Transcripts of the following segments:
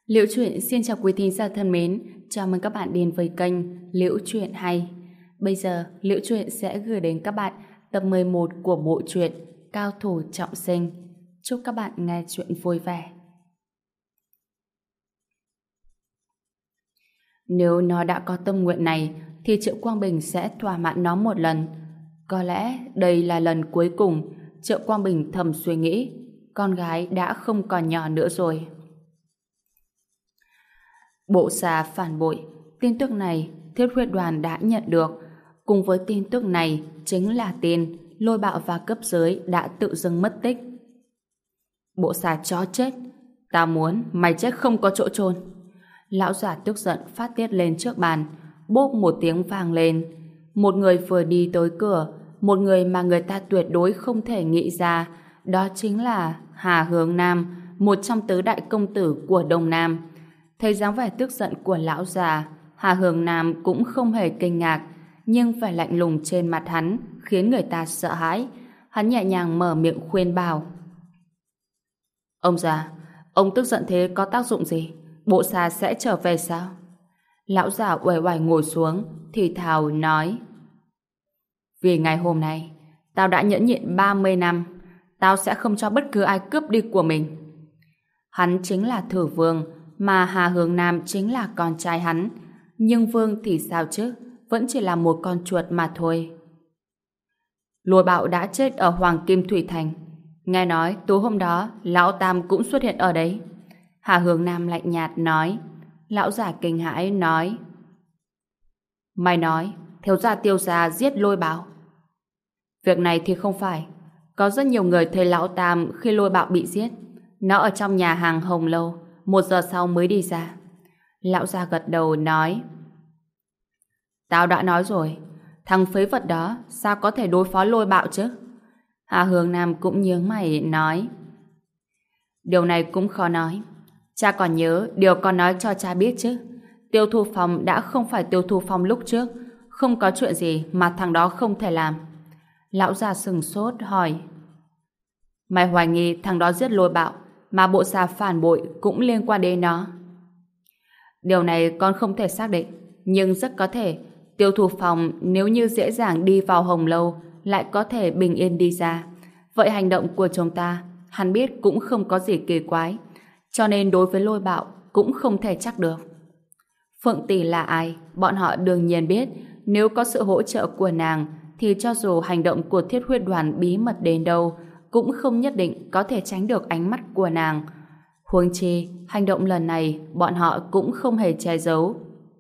Liễu Chuyện xin chào quý thính giả thân mến, chào mừng các bạn đến với kênh Liễu Chuyện Hay. Bây giờ, Liễu Chuyện sẽ gửi đến các bạn tập 11 của bộ truyện Cao Thủ Trọng Sinh. Chúc các bạn nghe chuyện vui vẻ. Nếu nó đã có tâm nguyện này, thì Triệu Quang Bình sẽ thỏa mãn nó một lần. Có lẽ đây là lần cuối cùng. Triệu Quang Bình thầm suy nghĩ, con gái đã không còn nhỏ nữa rồi. Bộ xà phản bội. Tin tức này Thiết Huyết Đoàn đã nhận được. Cùng với tin tức này chính là tin Lôi Bạo và cấp dưới đã tự dưng mất tích. Bộ xà chó chết, tao muốn mày chết không có chỗ chôn. Lão già tức giận phát tiết lên trước bàn. Bốp một tiếng vang lên. Một người vừa đi tới cửa, một người mà người ta tuyệt đối không thể nghĩ ra, đó chính là Hà Hướng Nam, một trong tứ đại công tử của Đông Nam. Thấy dáng vẻ tức giận của lão già, Hà Hướng Nam cũng không hề kinh ngạc, nhưng vẻ lạnh lùng trên mặt hắn khiến người ta sợ hãi. Hắn nhẹ nhàng mở miệng khuyên bảo. Ông già, ông tức giận thế có tác dụng gì? Bộ xà sẽ trở về sao? Lão già uể oải ngồi xuống, thì thào nói. Vì ngày hôm nay, tao đã nhẫn nhịn 30 năm, tao sẽ không cho bất cứ ai cướp đi của mình. Hắn chính là Thử Vương, mà Hà Hướng Nam chính là con trai hắn. Nhưng Vương thì sao chứ? Vẫn chỉ là một con chuột mà thôi. Lôi Bạo đã chết ở Hoàng Kim Thủy Thành. Nghe nói tối hôm đó Lão Tam cũng xuất hiện ở đấy. Hà Hướng Nam lạnh nhạt nói. Lão giả kinh hãi nói. Mày nói thiếu gia Tiêu gia giết Lôi Bạo? Việc này thì không phải. Có rất nhiều người thấy Lão Tam khi Lôi Bạo bị giết. Nó ở trong nhà hàng Hồng Lâu, 1 giờ sau mới đi ra. Lão già gật đầu nói. Tao đã nói rồi, thằng phế vật đó sao có thể đối phó Lôi Bạo chứ? Hà Hướng Nam cũng nhướng mày nói. Điều này cũng khó nói. Cha còn nhớ điều con nói cho cha biết chứ? Tiêu Thu Phong đã không phải Tiêu Thu Phong lúc trước. Không có chuyện gì mà thằng đó không thể làm. Lão già sừng sốt hỏi. Mày hoài nghi thằng đó giết Lôi Bạo, mà bộ xà phản bội cũng liên quan đến nó? Điều này con không thể xác định, nhưng rất có thể Tiêu Thu Phong nếu như dễ dàng đi vào Hồng Lâu lại có thể bình yên đi ra. Vậy hành động của chúng ta hắn biết cũng không có gì kỳ quái, cho nên đối với Lôi Bạo cũng không thể chắc được. Phượng Tỷ là ai? Bọn họ đương nhiên biết. Nếu có sự hỗ trợ của nàng thì cho dù hành động của Thiết Huyết Đoàn bí mật đến đâu cũng không nhất định có thể tránh được ánh mắt của nàng. Huống chi, hành động lần này bọn họ cũng không hề che giấu.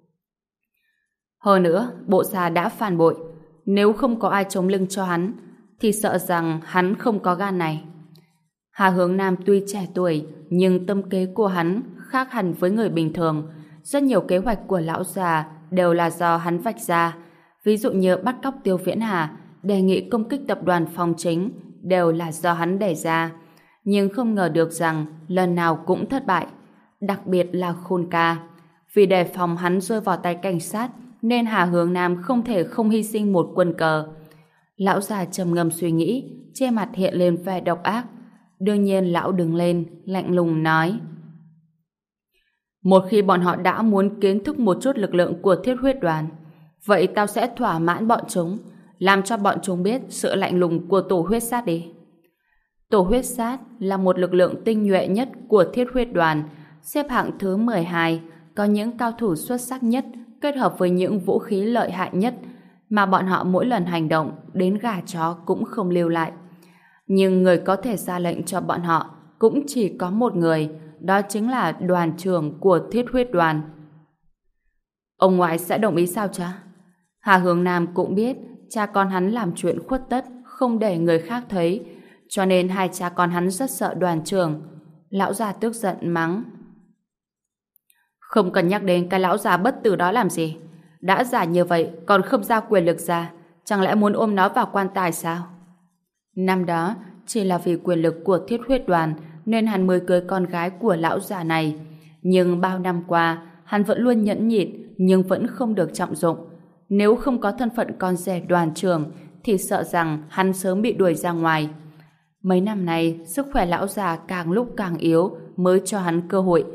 Hơn nữa, bộ xà đã phản bội. Nếu không có ai chống lưng cho hắn, thì sợ rằng hắn không có gan này. Hà Hướng Nam tuy trẻ tuổi, nhưng tâm kế của hắn khác hẳn với người bình thường. Rất nhiều kế hoạch của lão già đều là do hắn vạch ra. Ví dụ như bắt cóc Tiêu Viễn Hà, đề nghị công kích tập đoàn Phong Chính, đều là do hắn đề ra. Nhưng không ngờ được rằng lần nào cũng thất bại. Đặc biệt là Khôn Ca. Vì đề phòng hắn rơi vào tay cảnh sát, nên Hà Hướng Nam không thể không hy sinh một quân cờ. Lão già trầm ngâm suy nghĩ, trên mặt hiện lên vẻ độc ác. Đương nhiên lão đứng lên, lạnh lùng nói. Một khi bọn họ đã muốn kiến thức một chút lực lượng của Thiết Huyết Đoàn, vậy tao sẽ thỏa mãn bọn chúng, làm cho bọn chúng biết sự lạnh lùng của Tổ Huyết Sát đi. Tổ Huyết Sát là một lực lượng tinh nhuệ nhất của Thiết Huyết Đoàn, xếp hạng thứ 12, có những cao thủ xuất sắc nhất kết hợp với những vũ khí lợi hại nhất, mà bọn họ mỗi lần hành động đến gà chó cũng không lưu lại. Nhưng người có thể ra lệnh cho bọn họ cũng chỉ có một người, đó chính là đoàn trưởng của Thiết Huyết Đoàn. Ông ngoại sẽ đồng ý sao cha? Hà Hướng Nam cũng biết cha con hắn làm chuyện khuất tất, không để người khác thấy, cho nên hai cha con hắn rất sợ đoàn trưởng. Lão già tức giận mắng. Không cần nhắc đến cái lão già bất tử đó làm gì. Đã già như vậy còn không ra quyền lực ra, chẳng lẽ muốn ôm nó vào quan tài sao? Năm đó chỉ là vì quyền lực của Thiết Huyết Đoàn nên hắn mới cưới con gái của lão già này. Nhưng bao năm qua hắn vẫn luôn nhẫn nhịn, nhưng vẫn không được trọng dụng. Nếu không có thân phận con rể đoàn trưởng thì sợ rằng hắn sớm bị đuổi ra ngoài. Mấy năm nay sức khỏe lão già càng lúc càng yếu mới cho hắn cơ hội.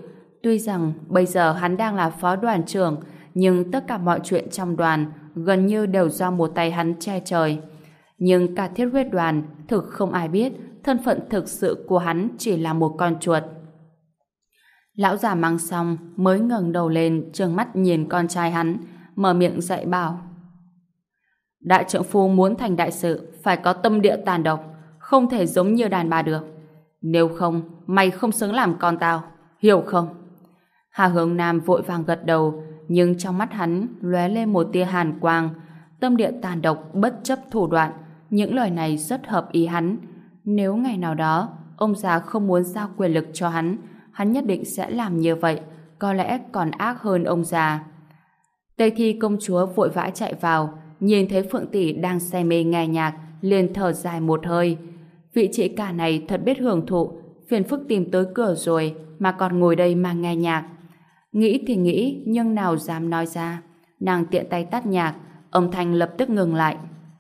Tuy rằng bây giờ hắn đang là phó đoàn trưởng, nhưng tất cả mọi chuyện trong đoàn gần như đều do một tay hắn che trời. Nhưng cả Thiết Huyết Đoàn thực không ai biết thân phận thực sự của hắn chỉ là một con chuột. Lão già mang xong mới ngẩng đầu lên trừng mắt nhìn con trai hắn, mở miệng dạy bảo: đại trượng phu muốn thành đại sự phải có tâm địa tàn độc, không thể giống như đàn bà được. Nếu không, mày không xứng làm con tao, hiểu không? Hà Hướng Nam vội vàng gật đầu, nhưng trong mắt hắn lóe lên một tia hàn quang. Tâm địa tàn độc, bất chấp thủ đoạn, những lời này rất hợp ý hắn. Nếu ngày nào đó ông già không muốn giao quyền lực cho hắn nhất định sẽ làm như vậy, có lẽ còn ác hơn ông già. Tây Thi công chúa vội vã chạy vào, nhìn thấy Phượng tỷ đang say mê nghe nhạc, liền thở dài một hơi. Vị chị cả này thật biết hưởng thụ, phiền phức tìm tới cửa rồi mà còn ngồi đây mà nghe nhạc. Nghĩ thì nghĩ, nhưng nào dám nói ra. Nàng tiện tay tắt nhạc, âm thanh lập tức ngừng lại.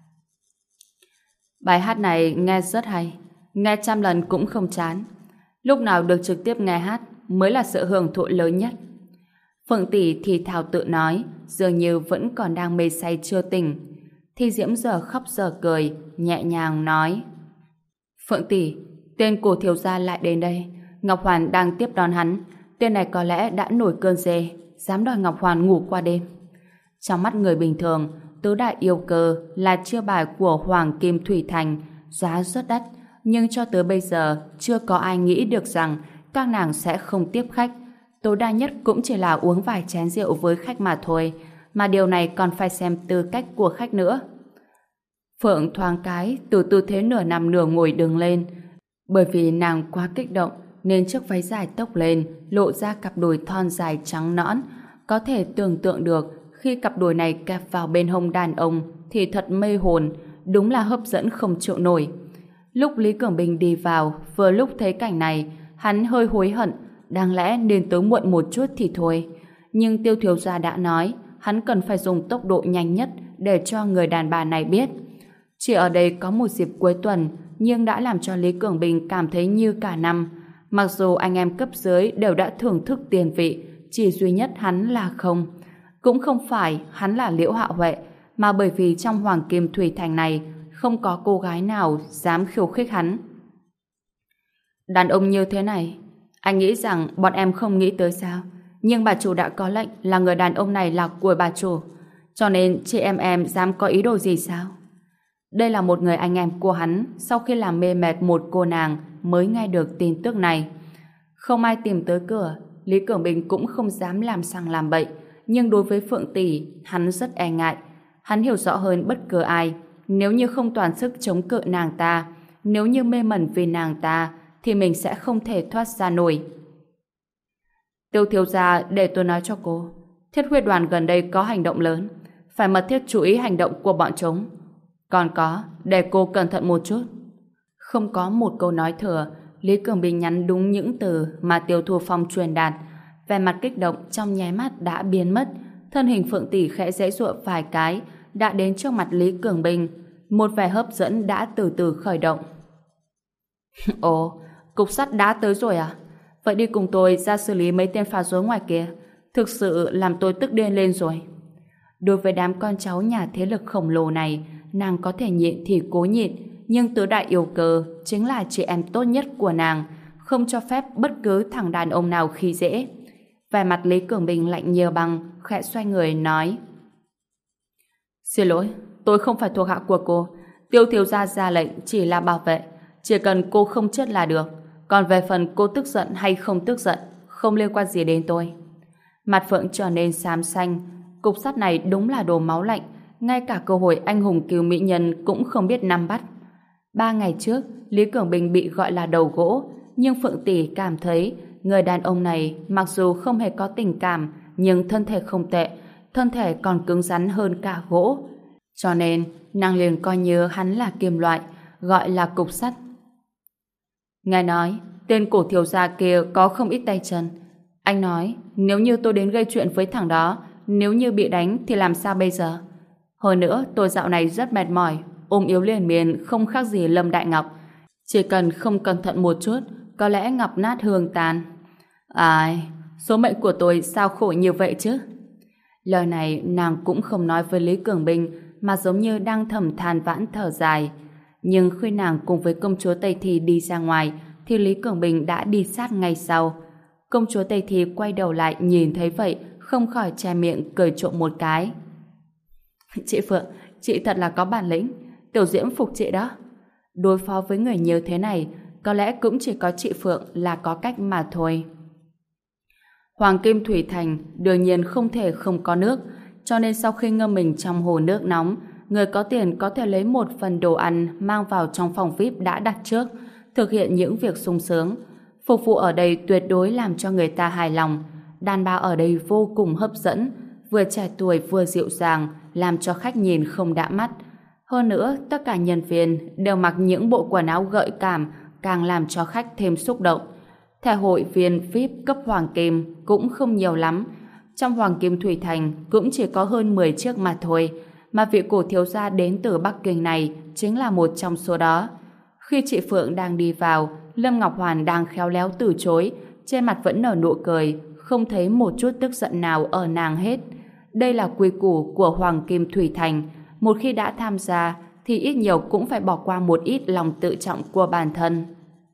Bài hát này nghe rất hay, nghe trăm lần cũng không chán. Lúc nào được trực tiếp nghe hát mới là sự hưởng thụ lớn nhất. Phượng tỷ thì thào tự nói, dường như vẫn còn đang mê say chưa tỉnh. Thi Diễm giờ khóc giờ cười, nhẹ nhàng nói: Phượng tỷ, tên của thiếu gia lại đến đây. Ngọc Hoàn đang tiếp đón hắn. Tên này có lẽ đã nổi cơn dê, dám đòi Ngọc Hoàn ngủ qua đêm. Trong mắt người bình thường, tứ đại yêu cơ là chiêu bài của Hoàng Kim Thủy Thành, giá rất đắt, nhưng cho tới bây giờ chưa có ai nghĩ được rằng các nàng sẽ không tiếp khách. Tối đa nhất cũng chỉ là uống vài chén rượu với khách mà thôi, mà điều này còn phải xem tư cách của khách nữa. Phượng thoáng cái từ tư thế nửa nằm nửa ngồi đứng lên, bởi vì nàng quá kích động nên chiếc váy dài tốc lên, lộ ra cặp đùi thon dài trắng nõn. Có thể tưởng tượng được khi cặp đùi này kẹp vào bên hông đàn ông thì thật mê hồn, đúng là hấp dẫn không chịu nổi. Lúc Lý Cường Bình đi vào, vừa lúc thấy cảnh này, hắn hơi hối hận, đáng lẽ nên tới muộn một chút thì thôi. Nhưng Tiêu thiếu gia đã nói, hắn cần phải dùng tốc độ nhanh nhất để cho người đàn bà này biết. Chỉ ở đây có một dịp cuối tuần, nhưng đã làm cho Lý Cường Bình cảm thấy như cả năm. Mặc dù anh em cấp dưới đều đã thưởng thức tiền vị, chỉ duy nhất hắn là không. Cũng không phải hắn là Liễu Hạ Huệ, mà bởi vì trong Hoàng Kim Thủy Thành này không có cô gái nào dám khiêu khích hắn. Đàn ông như thế này, anh nghĩ rằng bọn em không nghĩ tới sao? Nhưng bà chủ đã có lệnh là người đàn ông này là của bà chủ, cho nên chị em dám có ý đồ gì sao? Đây là một người anh em của hắn sau khi làm mê mệt một cô nàng mới nghe được tin tức này. Không ai tìm tới cửa, Lý Cường Bình cũng không dám làm sằng làm bậy, nhưng đối với Phượng tỷ, hắn rất e ngại. Hắn hiểu rõ hơn bất cứ ai, nếu như không toàn sức chống cự nàng ta, nếu như mê mẩn vì nàng ta, thì mình sẽ không thể thoát ra nổi. Tiêu thiếu gia, để tôi nói cho cô, Thiết Huyết Đoàn gần đây có hành động lớn, phải mật thiết chú ý hành động của bọn chúng. Còn có, để cô cẩn thận một chút. Không có một câu nói thừa, Lý Cường Bình nhắn đúng những từ mà Tiêu Thu Phong truyền đạt. Vẻ mặt kích động trong nháy mắt đã biến mất, thân hình Phượng tỷ khẽ giãy giụa vài cái, đã đến trước mặt Lý Cường Bình. Một vẻ hấp dẫn đã từ từ khởi động. Ồ, cục sắt đã tới rồi à? Vậy đi cùng tôi ra xử lý mấy tên phá rối ngoài kia. Thực sự làm tôi tức điên lên rồi. Đối với đám con cháu nhà thế lực khổng lồ này, nàng có thể nhịn thì cố nhịn, nhưng tứ đại yêu cơ chính là chị em tốt nhất của nàng, không cho phép bất cứ thằng đàn ông nào khi dễ. Vẻ mặt Lý Cường Bình lạnh như băng, khẽ xoay người nói: Xin lỗi, tôi không phải thuộc hạ của cô. Tiêu thiếu gia ra lệnh chỉ là bảo vệ, chỉ cần cô không chết là được. Còn về phần cô tức giận hay không tức giận, không liên quan gì đến tôi. Mặt Phượng trở nên xám xanh. Cục sắt này đúng là đồ máu lạnh, ngay cả cơ hội anh hùng cứu mỹ nhân cũng không biết nắm bắt. 3 ngày trước, Lý Cường Bình bị gọi là đầu gỗ, nhưng Phượng tỷ cảm thấy người đàn ông này mặc dù không hề có tình cảm, nhưng thân thể không tệ, thân thể còn cứng rắn hơn cả gỗ. Cho nên, nàng liền coi như hắn là kim loại, gọi là cục sắt. Nghe nói, tên cổ thiếu gia kia có không ít tay chân. Anh nói, nếu như tôi đến gây chuyện với thằng đó, nếu như bị đánh thì làm sao bây giờ? Hơn nữa, tôi dạo này rất mệt mỏi, ôm yếu liền miên không khác gì Lâm Đại Ngọc. Chỉ cần không cẩn thận một chút, có lẽ ngọc nát hương tàn. Ai, số mệnh của tôi sao khổ như vậy chứ? Lời này nàng cũng không nói với Lý Cường Bình, mà giống như đang thầm than vãn thở dài. Nhưng khi nàng cùng với công chúa Tây Thi đi ra ngoài, thì Lý Cường Bình đã đi sát ngay sau. Công chúa Tây Thi quay đầu lại nhìn thấy vậy, không khỏi che miệng cười trộm một cái. Chị Phượng, chị thật là có bản lĩnh, Tiểu Diễm phục chị đó. Đối phó với người nhiều thế này, có lẽ cũng chỉ có chị Phượng là có cách mà thôi. Hoàng Kim Thủy Thành đương nhiên không thể không có nước, cho nên sau khi ngâm mình trong hồ nước nóng, người có tiền có thể lấy một phần đồ ăn mang vào trong phòng VIP đã đặt trước, thực hiện những việc sung sướng. Phục vụ ở đây tuyệt đối làm cho người ta hài lòng. Đàn bà ở đây vô cùng hấp dẫn, vừa trẻ tuổi vừa dịu dàng, làm cho khách nhìn không đã mắt. Hơn nữa, tất cả nhân viên đều mặc những bộ quần áo gợi cảm, càng làm cho khách thêm xúc động. Thẻ hội viên VIP cấp Hoàng Kim cũng không nhiều lắm. Trong Hoàng Kim Thủy Thành cũng chỉ có hơn 10 chiếc mà thôi, mà vị cổ thiếu gia đến từ Bắc Kinh này chính là một trong số đó. Khi chị Phượng đang đi vào, Lâm Ngọc Hoàn đang khéo léo từ chối, trên mặt vẫn nở nụ cười, không thấy một chút tức giận nào ở nàng hết. Đây là quy củ của Hoàng Kim Thủy Thành, một khi đã tham gia thì ít nhiều cũng phải bỏ qua một ít lòng tự trọng của bản thân.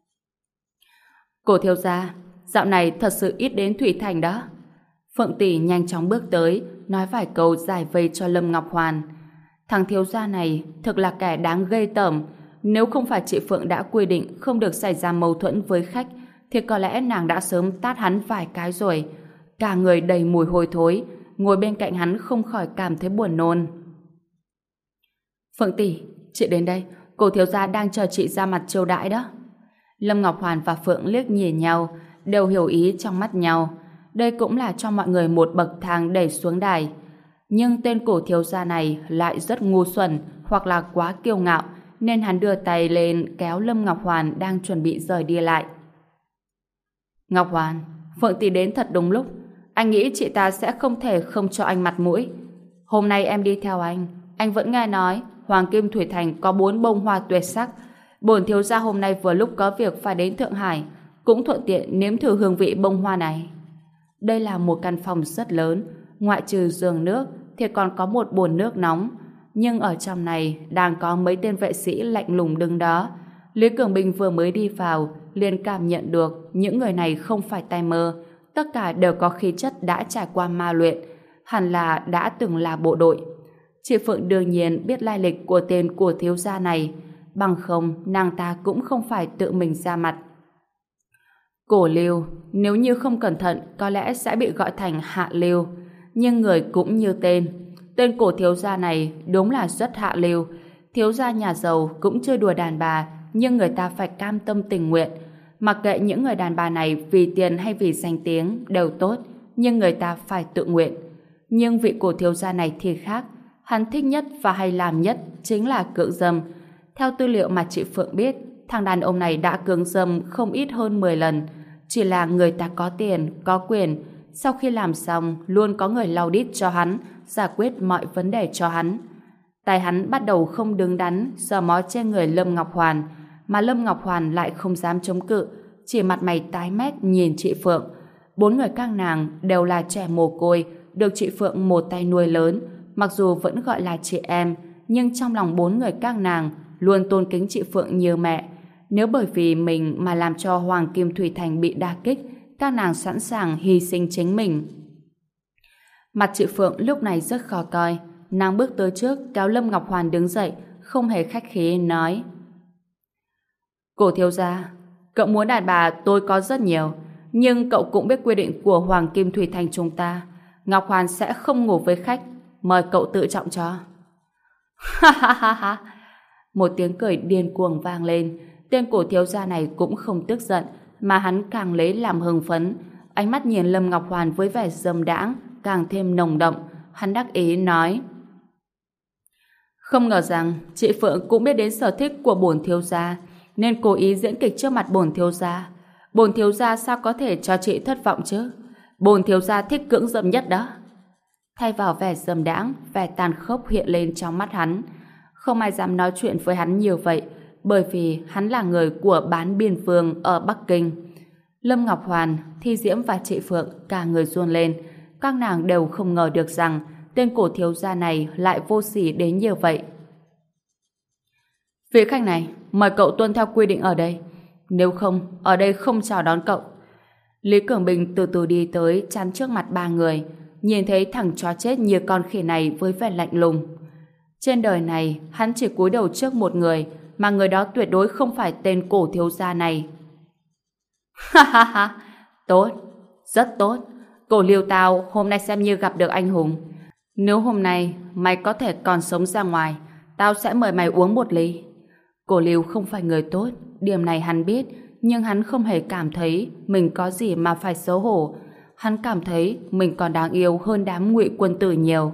Cổ thiếu gia, dạo này thật sự ít đến Thủy Thành đó. Phượng tỷ nhanh chóng bước tới, nói vài câu giải vây cho Lâm Ngọc Hoàn. Thằng thiếu gia này thực là kẻ đáng ghê tởm. Nếu không phải chị Phượng đã quy định không được xảy ra mâu thuẫn với khách, thì có lẽ nàng đã sớm tát hắn vài cái rồi. Cả người đầy mùi hôi thối, ngồi bên cạnh hắn không khỏi cảm thấy buồn nôn. Phượng tỷ, chị đến đây, cổ thiếu gia đang chờ chị ra mặt chiêu đãi đó. Lâm Ngọc Hoàn và Phượng liếc nhìn nhau, đều hiểu ý trong mắt nhau. Đây cũng là cho mọi người một bậc thang đẩy xuống đài. Nhưng tên cổ thiếu gia này lại rất ngu xuẩn hoặc là quá kiêu ngạo, nên hắn đưa tay lên kéo Lâm Ngọc Hoàn đang chuẩn bị rời đi lại. Ngọc Hoàn, Phượng tỷ đến thật đúng lúc. Anh nghĩ chị ta sẽ không thể không cho anh mặt mũi. Hôm nay em đi theo anh vẫn nghe nói Hoàng Kim Thủy Thành có 4 bông hoa tuyệt sắc. Bổn thiếu gia hôm nay vừa lúc có việc phải đến Thượng Hải, cũng thuận tiện nếm thử hương vị bông hoa này. Đây là một căn phòng rất lớn, ngoại trừ giường nước thì còn có một bồn nước nóng, nhưng ở trong này đang có mấy tên vệ sĩ lạnh lùng đứng đó. Lý Cường Bình vừa mới đi vào liền cảm nhận được những người này không phải tay mơ, tất cả đều có khí chất đã trải qua ma luyện, hẳn là đã từng là bộ đội. Chị Phượng đương nhiên biết lai lịch của tên của thiếu gia này, bằng không nàng ta cũng không phải tự mình ra mặt. Cổ Lưu, nếu như không cẩn thận có lẽ sẽ bị gọi thành Hạ Lưu, nhưng người cũng như tên cổ thiếu gia này đúng là rất hạ lưu. Thiếu gia nhà giàu cũng chơi đùa đàn bà, nhưng người ta phải cam tâm tình nguyện. Mặc kệ những người đàn bà này vì tiền hay vì danh tiếng đều tốt, nhưng người ta phải tự nguyện. Nhưng vị cổ thiếu gia này thì khác, hắn thích nhất và hay làm nhất chính là cưỡng dâm. Theo tư liệu mà chị Phượng biết, thằng đàn ông này đã cưỡng dâm không ít hơn 10 lần. Chỉ là người ta có tiền, có quyền, sau khi làm xong luôn có người lau đít cho hắn, giải quyết mọi vấn đề cho hắn. Tay hắn bắt đầu không đứng đắn sờ mó trên người Lâm Ngọc Hoàn, mà Lâm Ngọc Hoàn lại không dám chống cự, chỉ mặt mày tái mét nhìn chị Phượng. 4 người các nàng đều là trẻ mồ côi, được chị Phượng một tay nuôi lớn, mặc dù vẫn gọi là chị em, nhưng trong lòng 4 người các nàng luôn tôn kính chị Phượng như mẹ. Nếu bởi vì mình mà làm cho Hoàng Kim Thủy Thành bị đả kích, các nàng sẵn sàng hy sinh chính mình. Mặt chị Phượng lúc này rất khó coi. Nàng bước tới trước kéo Lâm Ngọc Hoàn đứng dậy, không hề khách khí nói: Cổ thiếu gia, cậu muốn đàn bà tôi có rất nhiều, nhưng cậu cũng biết quy định của Hoàng Kim Thủy Thành chúng ta. Ngọc Hoàn sẽ không ngủ với khách, mời cậu tự trọng cho. Ha ha ha ha. Một tiếng cười điên cuồng vang lên. Tên cổ thiếu gia này cũng không tức giận, mà hắn càng lấy làm hưng phấn. Ánh mắt nhìn Lâm Ngọc Hoàn với vẻ dâm đãng càng thêm nồng đậm. Hắn đắc ý nói: Không ngờ rằng chị Phượng cũng biết đến sở thích của bổn thiếu gia, nên cố ý diễn kịch trước mặt bổn thiếu gia. Bổn thiếu gia sao có thể cho chị thất vọng chứ? Bổn thiếu gia thích cưỡng dâm nhất đó. Thay vào vẻ dâm đãng, vẻ tàn khốc hiện lên trong mắt hắn. Không ai dám nói chuyện với hắn nhiều vậy, bởi vì hắn là người của bán biên vương ở Bắc Kinh. Lâm Ngọc Hoàn, Thi Diễm và chị Phượng cả người run lên. Các nàng đều không ngờ được rằng tên cổ thiếu gia này lại vô sỉ đến như vậy. Vị khách này, mời cậu tuân theo quy định ở đây. Nếu không, ở đây không chào đón cậu. Lý Cường Bình từ từ đi tới chắn trước mặt ba người, nhìn thấy thằng chó chết như con khỉ này với vẻ lạnh lùng. Trên đời này, hắn chỉ cúi đầu trước một người, mà người đó tuyệt đối không phải tên cổ thiếu gia này. Ha ha ha, tốt, rất tốt. Cổ Liêu tao hôm nay xem như gặp được anh hùng. Nếu hôm nay mày có thể còn sống ra ngoài, tao sẽ mời mày uống một ly. Cổ Liêu không phải người tốt, điểm này hắn biết, nhưng hắn không hề cảm thấy mình có gì mà phải xấu hổ. Hắn cảm thấy mình còn đáng yêu hơn đám Ngụy Quân tử nhiều.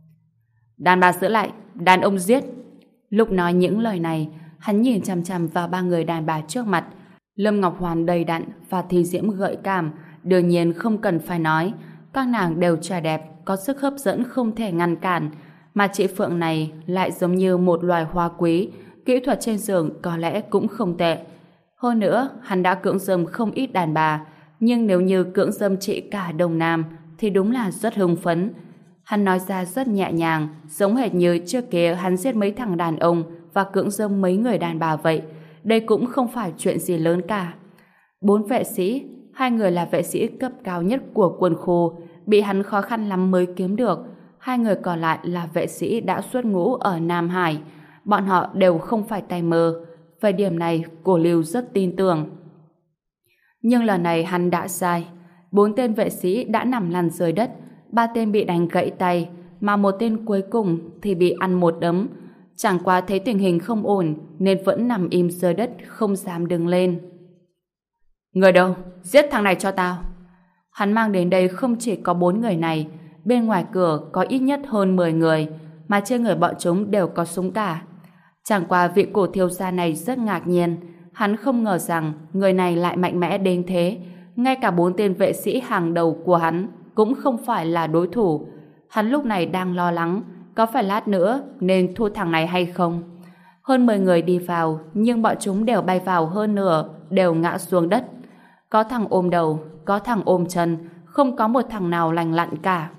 Đàn bà giữ lại, đàn ông giết. Lúc nói những lời này, hắn nhìn chằm chằm vào ba người đàn bà trước mặt. Lâm Ngọc Hoàn đầy đặn và Thi Diễm gợi cảm, đương nhiên không cần phải nói, các nàng đều trẻ đẹp, có sức hấp dẫn không thể ngăn cản, mà chị Phượng này lại giống như một loài hoa quý, kỹ thuật trên giường có lẽ cũng không tệ. Hơn nữa, hắn đã cưỡng dâm không ít đàn bà, nhưng nếu như cưỡng dâm chị cả Đông Nam thì đúng là rất hưng phấn. Hắn nói ra rất nhẹ nhàng, giống hệt như trước kia hắn giết mấy thằng đàn ông và cưỡng dâm mấy người đàn bà vậy. Đây cũng không phải chuyện gì lớn cả. 4 vệ sĩ, 2 người là vệ sĩ cấp cao nhất của quân khu, bị hắn khó khăn lắm mới kiếm được. 2 người còn lại là vệ sĩ đã xuất ngũ ở Nam Hải. Bọn họ đều không phải tay mơ. Về điểm này, Cổ Lưu rất tin tưởng. Nhưng lần này hắn đã sai. 4 tên vệ sĩ đã nằm lăn dưới đất, 3 tên bị đánh gãy tay, mà một tên cuối cùng thì bị ăn một đấm. Chẳng qua thấy tình hình không ổn nên vẫn nằm im dưới đất không dám đứng lên. Người đâu? Giết thằng này cho tao. Hắn mang đến đây không chỉ có 4 người này, bên ngoài cửa có ít nhất hơn 10 người, mà trên người bọn chúng đều có súng cả. Chẳng qua vị cổ thiếu gia này rất ngạc nhiên, hắn không ngờ rằng người này lại mạnh mẽ đến thế, ngay cả 4 tên vệ sĩ hàng đầu của hắn cũng không phải là đối thủ. Hắn lúc này đang lo lắng, có phải lát nữa nên thua thằng này hay không? Hơn 10 người đi vào, nhưng bọn chúng đều bay vào hơn nửa, đều ngã xuống đất. Có thằng ôm đầu, có thằng ôm chân, không có một thằng nào lành lặn cả.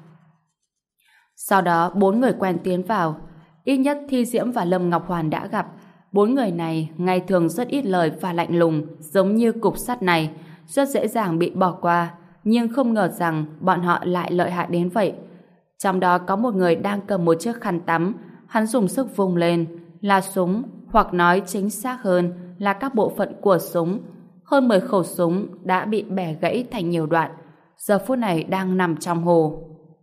Sau đó 4 người quen tiến vào. Ít nhất Thi Diễm và Lâm Ngọc Hoàn đã gặp. 4 người này ngày thường rất ít lời và lạnh lùng, giống như cục sắt này, rất dễ dàng bị bỏ qua, nhưng không ngờ rằng bọn họ lại lợi hại đến vậy. Trong đó có một người đang cầm một chiếc khăn tắm, hắn dùng sức vung lên, là súng, hoặc nói chính xác hơn là các bộ phận của súng. Hơn 10 khẩu súng đã bị bẻ gãy thành nhiều đoạn, giờ phút này đang nằm trong hồ.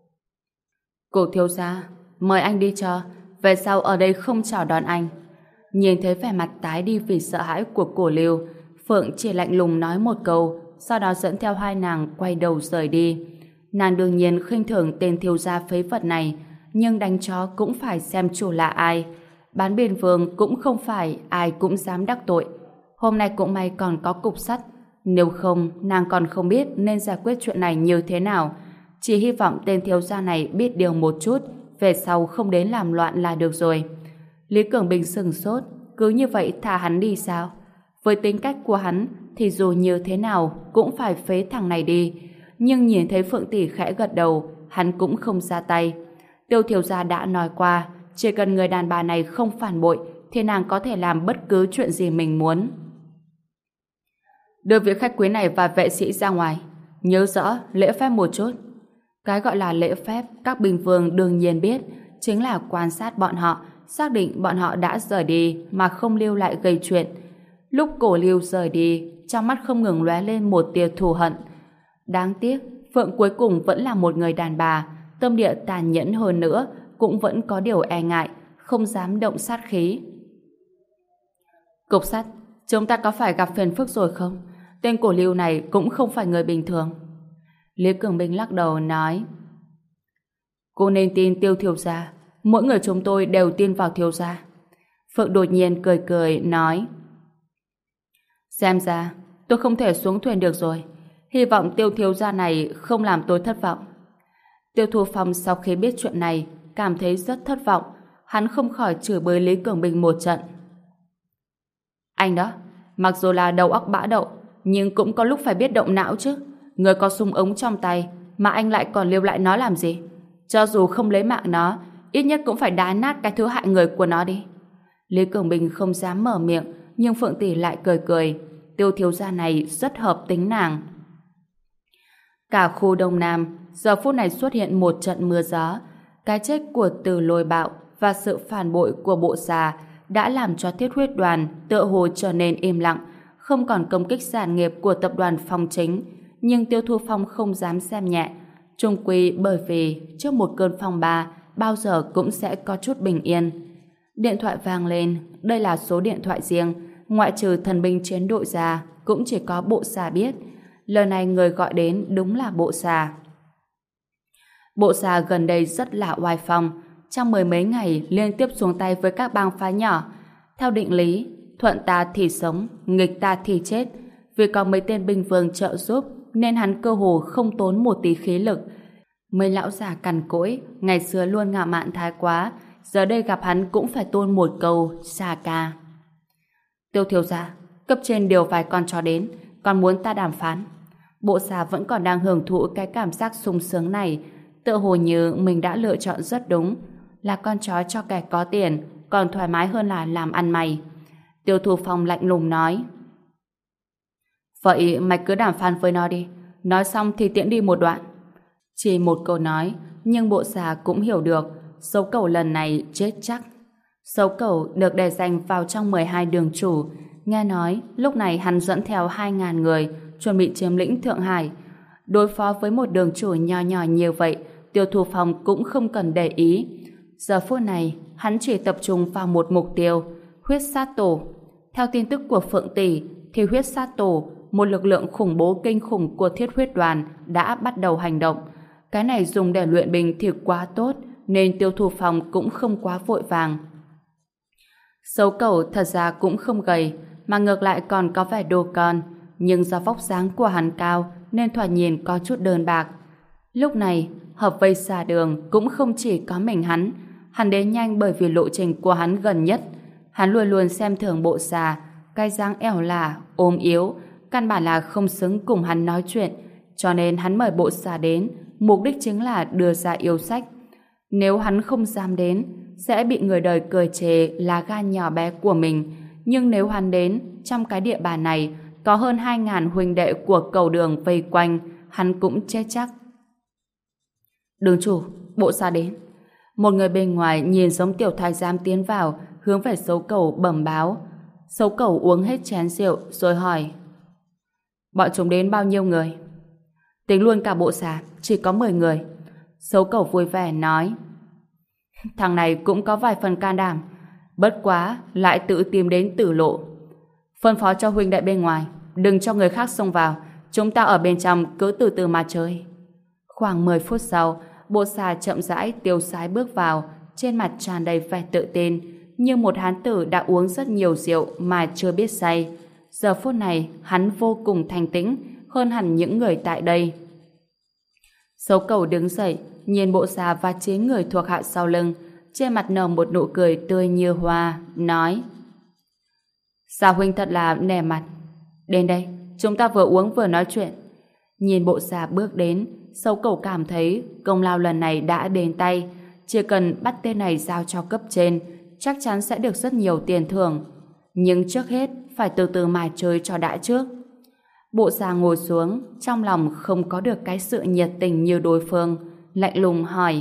Cổ thiếu gia, mời anh đi cho, về sau ở đây không chào đón anh. Nhìn thấy vẻ mặt tái đi vì sợ hãi của Cổ Lưu, Phượng chỉ lạnh lùng nói một câu, sau đó dẫn theo 2 nàng quay đầu rời đi. Nàng đương nhiên khinh thường tên thiếu gia phế vật này, nhưng đánh chó cũng phải xem chủ là ai. Bán Biên Vương cũng không phải ai cũng dám đắc tội. Hôm nay cũng may còn có cục sắt, nếu không nàng còn không biết nên giải quyết chuyện này như thế nào. Chỉ hy vọng tên thiếu gia này biết điều một chút, về sau không đến làm loạn là được rồi. Lý Cường Bình sừng sốt, cứ như vậy thả hắn đi sao? Với tính cách của hắn thì dù như thế nào cũng phải phế thằng này đi. Nhưng nhìn thấy Phượng tỷ khẽ gật đầu, hắn cũng không ra tay. Tiêu thiếu gia đã nói qua, chỉ cần người đàn bà này không phản bội thì nàng có thể làm bất cứ chuyện gì mình muốn. Đưa vị khách quý này và vệ sĩ ra ngoài, nhớ rõ lễ phép một chút. Cái gọi là lễ phép các binh vương đương nhiên biết, chính là quan sát bọn họ, xác định bọn họ đã rời đi mà không lưu lại gây chuyện. Lúc Cổ Lưu rời đi, trong mắt không ngừng lóe lên một tia thù hận. Đáng tiếc, Phượng cuối cùng vẫn là một người đàn bà, tâm địa tàn nhẫn hơn nữa, cũng vẫn có điều e ngại, không dám động sát khí. Cục sắt, chúng ta có phải gặp phiền phức rồi không? Tên Cổ Lưu này cũng không phải người bình thường. Lý Cường Bình lắc đầu nói: Cô nên tin Tiêu thiếu gia, mỗi người chúng tôi đều tin vào thiếu gia. Phượng đột nhiên cười cười nói: Xem ra tôi không thể xuống thuyền được rồi, hy vọng Tiêu thiếu gia này không làm tôi thất vọng. Tiêu Thu Phong sau khi biết chuyện này cảm thấy rất thất vọng, hắn không khỏi chửi bới Lý Cường Bình một trận. Anh đó, mặc dù là đầu óc bã đậu, nhưng cũng có lúc phải biết động não chứ. Người có súng ống trong tay mà anh lại còn lưu lại nó làm gì? Cho dù không lấy mạng nó, ít nhất cũng phải đá nát cái thứ hại người của nó đi. Lý Cường Bình không dám mở miệng, nhưng Phượng Tỷ lại cười cười. Tiêu thiếu gia này rất hợp tính nàng. Cả khu Đông Nam giờ phút này xuất hiện một trận mưa gió. Cái chết của Từ Lôi Bạo và sự phản bội của bộ già đã làm cho Thiết Huyết Đoàn tựa hồ trở nên im lặng, không còn công kích sản nghiệp của tập đoàn Phong Chính. Nhưng Tiêu Thu Phong không dám xem nhẹ, chung quy bởi vì trước một cơn phong ba bao giờ cũng sẽ có chút bình yên. Điện thoại vang lên, đây là số điện thoại riêng, ngoại trừ thần binh chiến đội ra cũng chỉ có bộ xà biết. Lần này người gọi đến đúng là bộ xà. Bộ xà gần đây rất là oai phong, trong mười mấy ngày liên tiếp xuống tay với các bang phái nhỏ. Theo định lý, thuận ta thì sống, nghịch ta thì chết. Vì có mấy tên binh vương trợ giúp nên hắn cơ hồ không tốn một tí khí lực. Mấy lão già cằn cỗi ngày xưa luôn ngạo mạn thái quá, giờ đây gặp hắn cũng phải tôn một câu xa ca. Tiêu thiếu gia, cấp trên điều vài con chó đến, còn muốn ta đàm phán. Bộ xà vẫn còn đang hưởng thụ cái cảm giác sung sướng này, tựa hồ như mình đã lựa chọn rất đúng, là con chó cho kẻ có tiền, còn thoải mái hơn là làm ăn mày. Tiêu Thu Phong lạnh lùng nói. Vậy mày cứ đàm phán với nó đi, nói xong thì tiễn đi một đoạn. Chỉ một câu nói, nhưng bộ xà cũng hiểu được, Xấu Cẩu lần này chết chắc. Xấu Cẩu được đề danh vào trong 12 đường chủ, nghe nói lúc này hắn dẫn theo 2.000 người, chuẩn bị chiếm lĩnh Thượng Hải. Đối phó với một đường chủ nho nhỏ như vậy, Tiêu Thu Phong cũng không cần để ý. Giờ phút này, hắn chỉ tập trung vào một mục tiêu, huyết sát tổ. Theo tin tức của Phượng Tỷ, thì huyết sát tổ, một lực lượng khủng bố kinh khủng của Thiết Huyết Đoàn, đã bắt đầu hành động. Cái này dùng để luyện binh thì quá tốt, nên Tiêu Thu Phong cũng không quá vội vàng. Xấu Cẩu thật ra cũng không gầy, mà ngược lại còn có vẻ đô con, nhưng do vóc dáng của hắn cao nên thoạt nhìn có chút đơn bạc. Lúc này, hợp vây xà đường cũng không chỉ có mình hắn đến nhanh bởi vì lộ trình của hắn gần nhất. Hắn luôn luôn xem thường bộ xà, cái dáng ẻo lả, ốm yếu, căn bản là không xứng cùng hắn nói chuyện, cho nên hắn mời bộ xà đến, mục đích chính là đưa ra yêu sách. Nếu hắn không dám đến, sẽ bị người đời cười chê là gan nhỏ bé của mình, nhưng nếu hắn đến, trong cái địa bàn này có hơn 2.000 huynh đệ của cầu đường vây quanh, hắn cũng chết chắc. Đường chủ, bộ xà đến. Một người bên ngoài nhìn giống tiểu thái giám tiến vào, hướng về Xấu Cẩu bẩm báo. Xấu Cẩu uống hết chén rượu rồi hỏi: bọn chúng đến bao nhiêu người? Tính luôn cả bộ xà, chỉ có 10 người. Xấu Cẩu vui vẻ nói: thằng này cũng có vài phần can đảm, bất quá lại tự tìm đến tử lộ. Phân phó cho huynh đệ bên ngoài, đừng cho người khác xông vào, chúng ta ở bên trong cứ từ từ mà chơi. Khoảng 10 phút sau, bộ xà chậm rãi tiêu sái bước vào, trên mặt tràn đầy vẻ tự tin, như một hán tử đã uống rất nhiều rượu mà chưa biết say. Giờ phút này, hắn vô cùng thanh tĩnh, hơn hẳn những người tại đây. Xấu Cẩu đứng dậy, nhìn bộ xà và 9 người thuộc hạ sau lưng, trên mặt nở một nụ cười tươi như hoa, nói: Xà huynh thật là nể mặt. Đến đây, chúng ta vừa uống vừa nói chuyện. Nhìn bộ xà bước đến, Xấu Cẩu cảm thấy công lao lần này đã đến tay, chỉ cần bắt tên này giao cho cấp trên, chắc chắn sẽ được rất nhiều tiền thưởng. Nhưng trước hết, phải từ từ mài chơi cho đã trước. Bộ xà ngồi xuống, trong lòng không có được cái sự nhiệt tình như đối phương, lạnh lùng hỏi: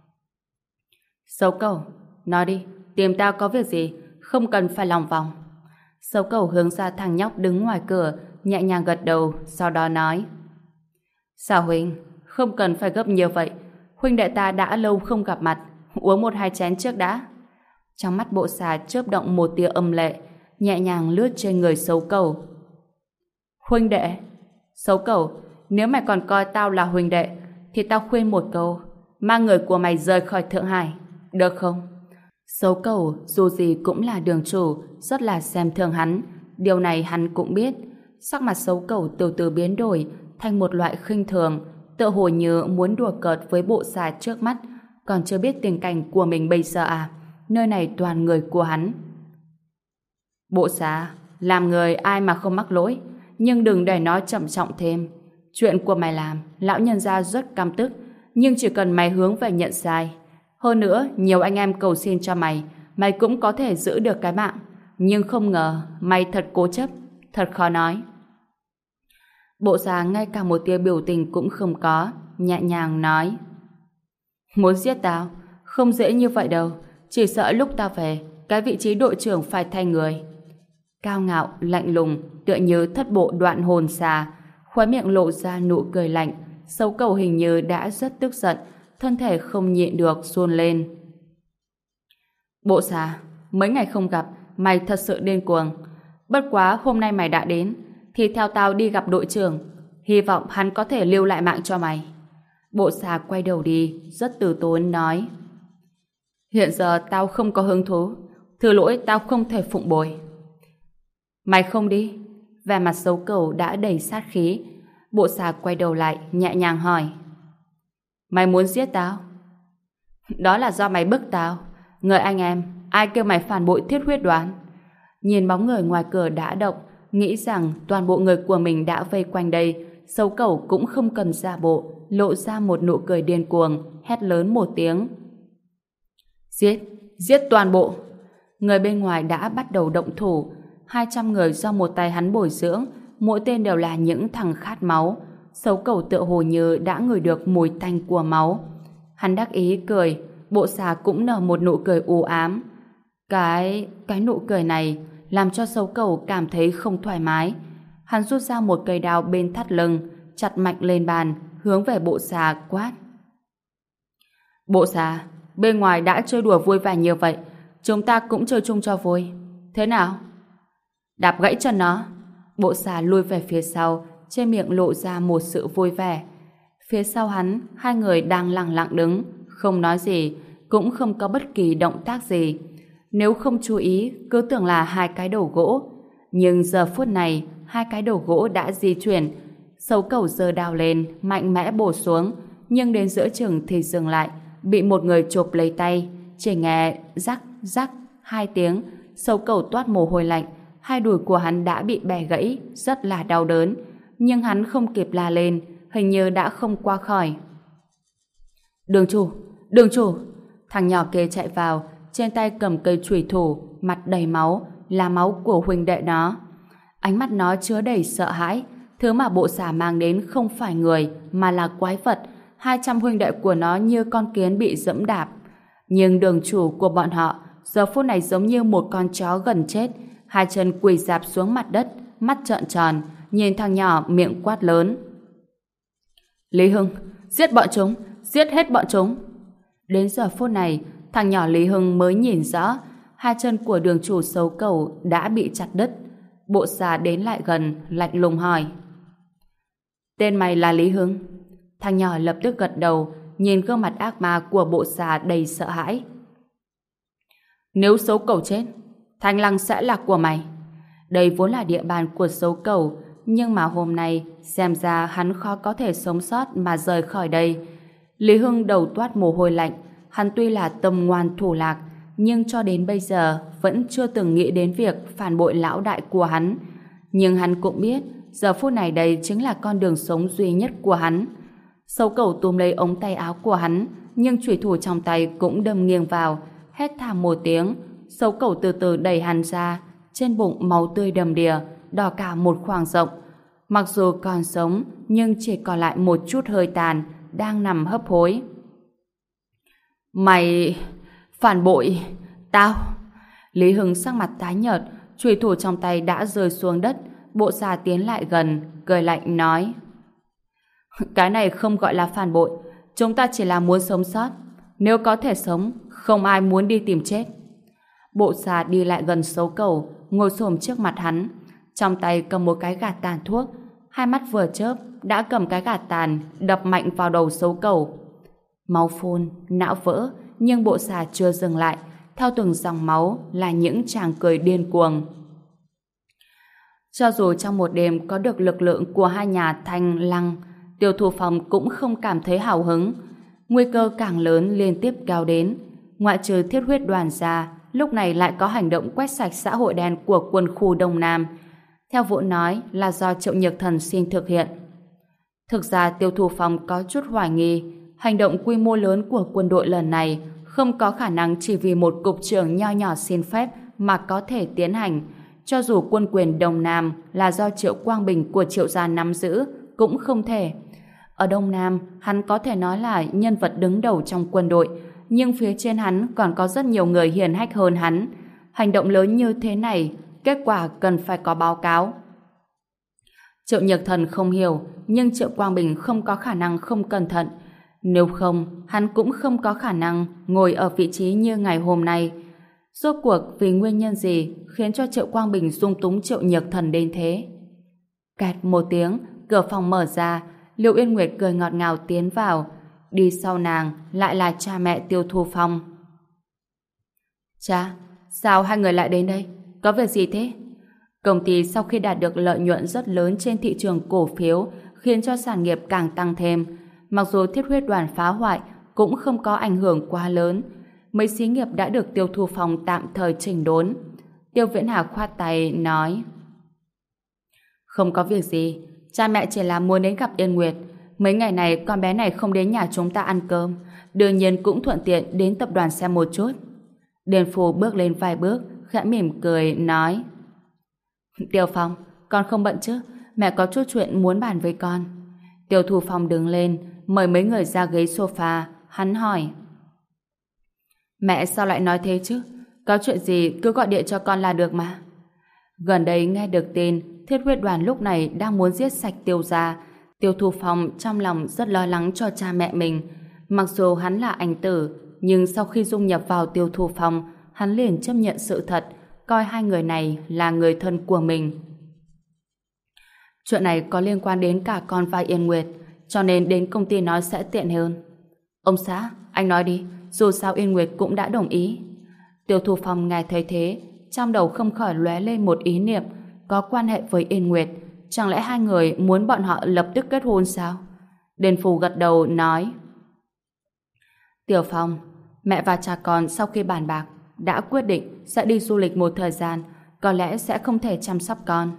Xấu Cẩu, nói đi, tìm tao có việc gì, không cần phải lòng vòng. Xấu Cẩu hướng ra thằng nhóc đứng ngoài cửa, nhẹ nhàng gật đầu, sau đó nói: Xà huynh, không cần phải gấp nhiều vậy, huynh đệ ta đã lâu không gặp mặt, uống 1-2 chén trước đã. Trong mắt bộ xà chớp động một tia âm lệ, nhẹ nhàng lướt trên người Xấu Cẩu. Huynh đệ? Xấu Cẩu, nếu mày còn coi tao là huynh đệ, thì tao khuyên một câu, mang người của mày rời khỏi Thượng Hải, được không? Xấu Cẩu dù gì cũng là đường chủ, rất là xem thường hắn, điều này hắn cũng biết. Sắc mặt Xấu Cẩu từ từ biến đổi thành một loại khinh thường, tựa hồ như muốn đùa cợt với bộ xà trước mắt, còn chưa biết tình cảnh của mình bây giờ à? Nơi này toàn người của hắn. Bộ xà, làm người ai mà không mắc lỗi, nhưng đừng để nó trầm trọng thêm. Chuyện của mày làm, lão nhân gia rất căm tức, nhưng chỉ cần mày hướng về nhận sai. Hơn nữa, nhiều anh em cầu xin cho mày, mày cũng có thể giữ được cái mạng. Nhưng không ngờ, mày thật cố chấp, thật khó nói. Bộ già ngay cả một tia biểu tình cũng không có, nhẹ nhàng nói. Muốn giết tao? Không dễ như vậy đâu, chỉ sợ lúc tao về, cái vị trí đội trưởng phải thay người. Cao ngạo, lạnh lùng, tựa như thất bộ đoạn hồn xà, khóe miệng lộ ra nụ cười lạnh. Sấu Cầu hình như đã rất tức giận, thân thể không nhịn được run lên. Bộ xà, mấy ngày không gặp, mày thật sự điên cuồng. Bất quá hôm nay mày đã đến, thì theo tao đi gặp đội trưởng, hy vọng hắn có thể lưu lại mạng cho mày. Bộ xà quay đầu đi, rất từ tốn nói. Hiện giờ tao không có hứng thú, thứ lỗi tao không thể phụng bồi. Mày không đi? Vẻ mặt Sấu Cầu đã đầy sát khí. Bộ xà quay đầu lại, nhẹ nhàng hỏi. Mày muốn giết tao? Đó là do mày bức tao. Người anh em, ai kêu mày phản bội Thiết Huyết Đoàn? Nhìn bóng người ngoài cửa đã động, nghĩ rằng toàn bộ người của mình đã vây quanh đây, Sấu Cầu cũng không cần giả bộ, lộ ra một nụ cười điên cuồng, hét lớn một tiếng. Giết, giết toàn bộ! Người bên ngoài đã bắt đầu động thủ. 200 người do một tay hắn bồi dưỡng, mỗi tên đều là những thằng khát máu. Sấu Cầu tựa hồ như đã ngửi được mùi tanh của máu. Hắn đắc ý cười, bộ xà cũng nở một nụ cười u ám. Cái nụ cười này làm cho Sấu Cầu cảm thấy không thoải mái. Hắn rút ra một cây đao bên thắt lưng, chặt mạnh lên bàn, hướng về bộ xà quát. Bộ xà, bên ngoài đã chơi đùa vui vẻ như vậy, chúng ta cũng chơi chung cho vui. Thế nào? Đạp gãy chân nó. Bộ xà lui về phía sau, trên miệng lộ ra một sự vui vẻ. Phía sau hắn, hai người đang lặng lặng đứng, không nói gì, cũng không có bất kỳ động tác gì. Nếu không chú ý, cứ tưởng là hai cái đầu gỗ. Nhưng giờ phút này, hai cái đầu gỗ đã di chuyển. Sấu Cầu giơ đao lên, mạnh mẽ bổ xuống, nhưng đến giữa chừng thì dừng lại, bị một người chộp lấy tay. Chỉ nghe rắc rắc 2 tiếng, Sấu Cầu toát mồ hôi lạnh. Hai đùi của hắn đã bị bẻ gãy, rất là đau đớn, nhưng hắn không kịp la lên, hình như đã không qua khỏi. Đường chủ! Thằng nhỏ kia chạy vào, trên tay cầm cây chùy thủ, mặt đầy máu, là máu của huynh đệ nó. Ánh mắt nó chứa đầy sợ hãi, thứ mà bộ xà mang đến không phải người, mà là quái vật. 200 huynh đệ của nó như con kiến bị dẫm đạp. Nhưng đường chủ của bọn họ, giờ phút này giống như một con chó gần chết, hai chân quỳ rạp xuống mặt đất, mắt trợn tròn, nhìn thằng nhỏ miệng quát lớn. Lý Hưng, giết bọn chúng, giết hết bọn chúng. Đến giờ phút này, thằng nhỏ Lý Hưng mới nhìn rõ, hai chân của đường chủ Sấu Cầu đã bị chặt đứt. Bộ xà đến lại gần, lạnh lùng hỏi. Tên mày là Lý Hưng? Thằng nhỏ lập tức gật đầu, nhìn gương mặt ác ma của bộ xà đầy sợ hãi. Nếu Sấu Cầu chết, Thanh Lăng sẽ là của mày. Đây vốn là địa bàn của Sấu Cầu, nhưng mà hôm nay xem ra hắn khó có thể sống sót mà rời khỏi đây. Lý Hưng đầu toát mồ hôi lạnh. Hắn tuy là tâm ngoan thủ lạc, nhưng cho đến bây giờ vẫn chưa từng nghĩ đến việc phản bội lão đại của hắn. Nhưng hắn cũng biết giờ phút này đây chính là con đường sống duy nhất của hắn. Sấu Cầu túm lấy ống tay áo của hắn, nhưng chùy thủ trong tay cũng đâm nghiêng vào. Hét thảm một tiếng, Sấu Cầu từ từ đẩy hắn ra, trên bụng máu tươi đầm đìa, đỏ cả một khoảng rộng. Mặc dù còn sống, nhưng chỉ còn lại một chút hơi tàn, đang nằm hấp hối. Mày phản bội tao? Lý Hưng sắc mặt tái nhợt, chùy thủ trong tay đã rơi xuống đất. Bộ xà tiến lại gần, cười lạnh nói. Cái này không gọi là phản bội, chúng ta chỉ là muốn sống sót. Nếu có thể sống, không ai muốn đi tìm chết. Bộ xà đi lại gần Sấu Cầu, ngồi xổm trước mặt hắn, trong tay cầm một cái gạt tàn thuốc, hai mắt vừa chớp đã cầm cái gạt tàn đập mạnh vào đầu Sấu Cầu. Máu phun, não vỡ, nhưng bộ xà chưa dừng lại, theo từng dòng máu là những tràng cười điên cuồng. Cho dù trong một đêm có được lực lượng của hai nhà Thanh Lăng, Tiêu Thủ Phong cũng không cảm thấy hào hứng. Nguy cơ càng lớn liên tiếp kéo đến. Ngoại trừ Thiết Huyết Đoàn ra, lúc này lại có hành động quét sạch xã hội đen của quân khu Đông Nam. Theo Vũ nói là do Triệu Nhược Thần xin thực hiện. Thực ra Tiêu Thu Phong có chút hoài nghi hành động quy mô lớn của quân đội lần này không có khả năng chỉ vì một cục trưởng nho nhỏ xin phép mà có thể tiến hành. Cho dù quân quyền Đông Nam là do Triệu Quang Bình của Triệu gia nắm giữ, cũng không thể. Ở Đông Nam, hắn có thể nói là nhân vật đứng đầu trong quân đội, nhưng phía trên hắn còn có rất nhiều người hiển hách hơn hắn. Hành động lớn như thế này, kết quả cần phải có báo cáo. Triệu Nhược Thần không hiểu, nhưng Triệu Quang Bình không có khả năng không cẩn thận. Nếu không, hắn cũng không có khả năng ngồi ở vị trí như ngày hôm nay. Rốt cuộc vì nguyên nhân gì khiến cho Triệu Quang Bình dung túng Triệu Nhược Thần đến thế? Kẹt một tiếng, cửa phòng mở ra, Lưu Yên Nguyệt cười ngọt ngào tiến vào. Đi sau nàng lại là cha mẹ Tiêu Thu Phong. Cha, sao hai người lại đến đây? Có việc gì thế? Công ty sau khi đạt được lợi nhuận rất lớn trên thị trường cổ phiếu khiến cho sản nghiệp càng tăng thêm. Mặc dù Thiết Huyết Đoàn phá hoại cũng không có ảnh hưởng quá lớn. Mấy xí nghiệp đã được Tiêu Thu Phong tạm thời chỉnh đốn. Tiêu Viễn Hà khoát tay nói: Không có việc gì, cha mẹ chỉ là muốn đến gặp Yên Nguyệt. Mấy ngày này con bé này không đến nhà chúng ta ăn cơm, đương nhiên cũng thuận tiện đến tập đoàn xem một chút. Điền Phù bước lên vài bước, khẽ mỉm cười nói: Tiêu Phong, con không bận chứ? Mẹ có chút chuyện muốn bàn với con. Tiêu Thu Phong đứng lên, mời mấy người ra ghế sofa. Hắn hỏi: Mẹ sao lại nói thế chứ? Có chuyện gì cứ gọi điện cho con là được mà. Gần đây nghe được tin Thiết Huyết Đoàn lúc này đang muốn giết sạch Tiêu gia. Tiêu Thu Phong trong lòng rất lo lắng cho cha mẹ mình. Mặc dù hắn là anh tử, nhưng sau khi dung nhập vào Tiêu Thu Phong, hắn liền chấp nhận sự thật, coi hai người này là người thân của mình. Chuyện này có liên quan đến cả con và Yên Nguyệt, cho nên đến công ty nói sẽ tiện hơn. Ông xã, anh nói đi, dù sao Yên Nguyệt cũng đã đồng ý. Tiêu Thu Phong nghe thấy thế, trong đầu không khỏi lóe lên một ý niệm, có quan hệ với Yên Nguyệt, chẳng lẽ hai người muốn bọn họ lập tức kết hôn sao? Đền Phù gật đầu nói: Tiểu Phong, mẹ và cha con sau khi bàn bạc đã quyết định sẽ đi du lịch một thời gian, có lẽ sẽ không thể chăm sóc con.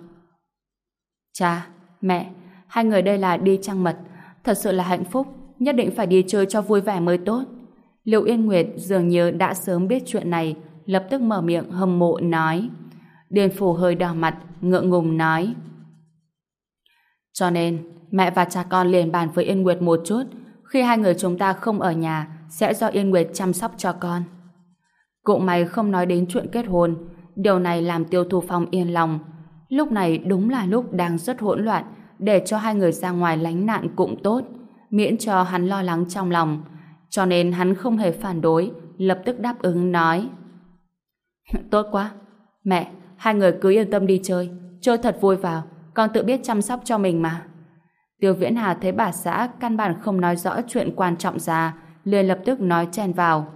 Cha, mẹ, hai người đây là đi trăng mật, thật sự là hạnh phúc, nhất định phải đi chơi cho vui vẻ mới tốt. Liệu Yên Nguyệt dường như đã sớm biết chuyện này, lập tức mở miệng hâm mộ nói. Điền Phủ hơi đỏ mặt, ngượng ngùng nói: Cho nên, mẹ và cha con liền bàn với Yên Nguyệt một chút, khi hai người chúng ta không ở nhà, sẽ do Yên Nguyệt chăm sóc cho con. Cũng may không nói đến chuyện kết hôn, điều này làm Tiêu Thu Phong yên lòng. Lúc này đúng là lúc đang rất hỗn loạn, để cho hai người ra ngoài lánh nạn cũng tốt, miễn cho hắn lo lắng trong lòng. Cho nên hắn không hề phản đối, lập tức đáp ứng nói: Tốt quá, mẹ, hai người cứ yên tâm đi chơi, chơi thật vui vào, con tự biết chăm sóc cho mình mà. Tiêu Viễn Hà thấy bà xã căn bản không nói rõ chuyện quan trọng ra, liền lập tức nói chen vào: